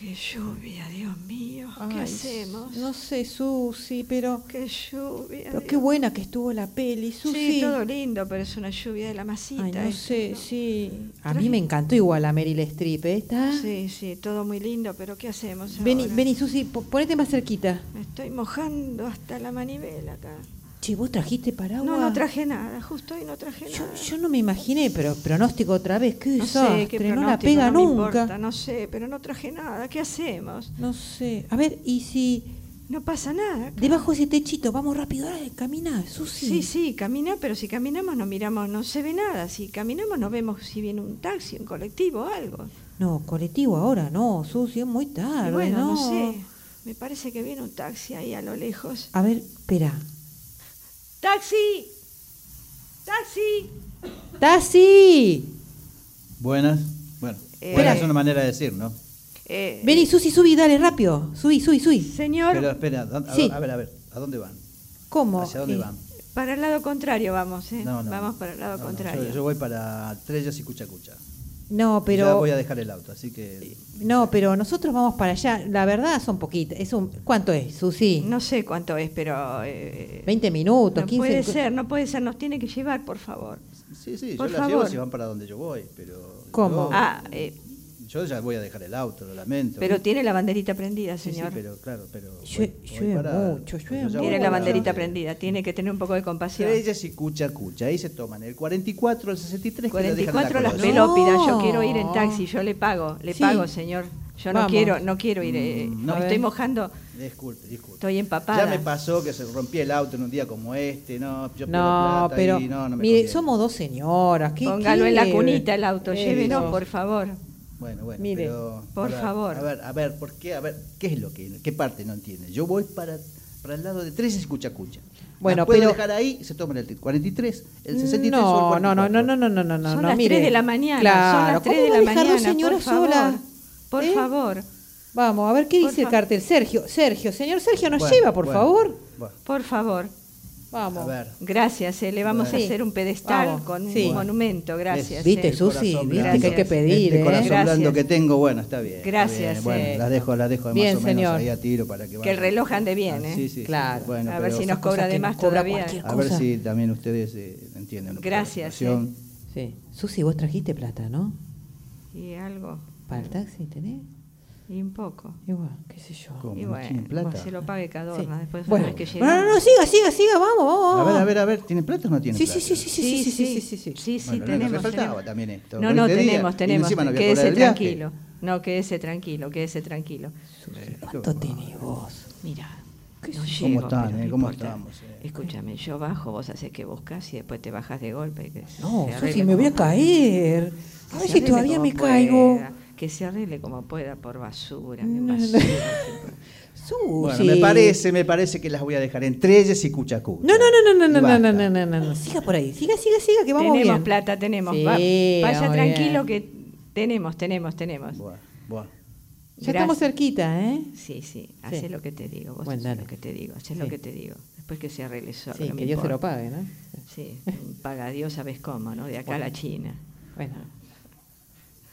Qué lluvia, Dios mío. ¿Qué Ay, hacemos? no sé, Susi, pero Qué lluvia. qué Dios. buena que estuvo la peli, Susi. Sí, todo lindo, pero es una lluvia de la masita. Ay, no esto, sé, ¿no? sí. A mí me encantó igual a Meryl Streep, ¿eh? ¿Está? Sí, sí, todo muy lindo, pero ¿qué hacemos Vení, ahora? vení, Susi, ponete más cerquita. Me estoy mojando hasta la manivela acá. Che, ¿vos trajiste paraguas? No, no traje nada, justo hoy no traje nada. Yo no me imaginé, pero pronóstico otra vez, qué No sé desastre, qué no la pronóstico, pega no me nunca. importa, no sé, pero no traje nada. ¿Qué hacemos? No sé. A ver, y si No pasa nada acá. debajo de ese techito, vamos rápido, dale, camina, Susi. Sí, sí, camina, pero si caminamos no miramos, no se ve nada. Si caminamos no vemos si viene un taxi, un colectivo, algo. No, colectivo ahora no, Susi, es muy tarde, Y bueno, no. no sé. Me parece que viene un taxi ahí a lo lejos. A ver, espera. ¡Taxi! ¡Taxi! ¡Taxi! Buenas. Bueno, Eh, buenas es una manera de decir, ¿no? Vení, Susi, subí, dale, rápido. Subí. Señor, Pero espera, Sí. a ver, ¿a dónde van? ¿Cómo? ¿Hacia dónde van? para el lado contrario vamos, ¿eh? No, no. Vamos para el lado No, no, contrario. yo voy para Trellas y Cuchacucha. No, Ya pero... voy a dejar el auto, así que... No, pero nosotros vamos para allá. La verdad son poquitas. ¿Cuánto es, Susi? No sé cuánto es, pero... 20 minutos, no 15 puede ser, no puede ser. Nos tiene que llevar, por favor. Sí, Por yo las llevo favor. si van para donde yo voy, pero... ¿Cómo? Yo ya voy a dejar el auto, lo lamento. Pero tiene la banderita prendida, Sí, señor. sí, pero claro, pero... Llueve mucho, llueve yo ya Tiene voy la para- banderita prendida, tiene que tener un poco de compasión. Trellas y Cuchacucha, ahí se toman el 44, el 63... que lo dejan en la 44 las Colosio. pelópidas, yo No. quiero ir en taxi, yo le pago, Sí. señor. Yo no Vamos. quiero ir, no. me estoy mojando, Disculpe. estoy empapada. Ya me pasó que se rompía el auto en un día como este, no, yo pierdo No, plata pero y no me mire, conviene. somos dos señoras. Póngalo en la qué? cunita el auto, Eso. llévenos, por favor. Bueno, Mire, pero por favor. A ver, ¿por qué? A ver, ¿qué es lo que qué parte no entiende? Yo voy para el lado de Trellas y Cuchacucha. Bueno, Las puedo pero- dejar ahí, se toman el 43, el 63 o el No, 44. no, Son las mire. 3 de la mañana, Claro, son las 3 ¿cómo de va la a dejar mañana, dos señoras por favor. solas? Por ¿Eh? favor, Vamos, a ver qué Por dice el fa- cartel. Sergio, señor Sergio, nos Bueno, lleva, por bueno, favor. Bueno, por favor. Vamos. a ver. Gracias, le vamos Bueno. a hacer un pedestal Vamos, con sí. un monumento, gracias. ¿Viste, El Susi? corazón ¿Viste blando. que hay que pedir, Este corazón Gracias. blando que tengo, bueno, está bien. está Gracias, bien. Bueno, las dejo Bien, más o menos señor. ahí a tiro para que Que el vayan. reloj ande bien, ¿eh? Sí, sí, sí. Claro. Bueno, A ver pero si nos esas cosas cobra que de nos más cobra todavía. cualquier a ver cosa. si también ustedes entienden. Gracias, La situación. Sí. Susi, vos trajiste plata, ¿no? Y algo, Para el taxi, ¿tenés? y un poco. Igual, qué sé yo. ¿Cómo? Y ¿No bueno, tienen plata? se lo pague Cadorna, Sí. después Bueno, una vez que no, llegamos. siga, vamos. A ver, ¿tienen plata o no tienen Sí, plata? sí. Sí, Bueno, tenemos. me faltaba tenemos. también esto. No, Con no, este día, tenemos. y encima no voy a cobrar Quédese el viaje. tranquilo. No, quédese tranquilo. ¿Cuánto tenés vos? Mira, ¿Qué no sé ¿Cómo llego, están, pero no ¿Cómo importa. estamos? Escúchame, yo bajo, vos haces que buscas y después te bajas de golpe. Y que No, se arregle Susi, me voy a como pueda. caer. A Que ver se si arregle todavía como me caigo. pueda, que se arregle como pueda por basura. mi No, no. basura. Susi. Bueno, me parece que las voy a dejar en Trellas y Cuchacucha. No. Y basta. No. Siga por ahí. Siga, que vamos Tenemos bien. plata, tenemos. Sí, Vaya vamos tranquilo bien. que tenemos. Buah. Ya estamos cerquita, ¿eh? Sí, hacé lo que te digo, vos Bueno, hacés dale. lo que te digo, hacés Sí. lo que te digo. Después que se arregle solo. Sí, no que me Dios se lo importa. pague, ¿no? Sí, paga Dios, sabes cómo, ¿no? De acá a la China. Bueno.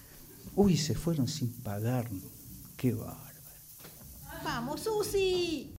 Uy, se fueron sin pagar. Qué bárbaro. Vamos, Susi.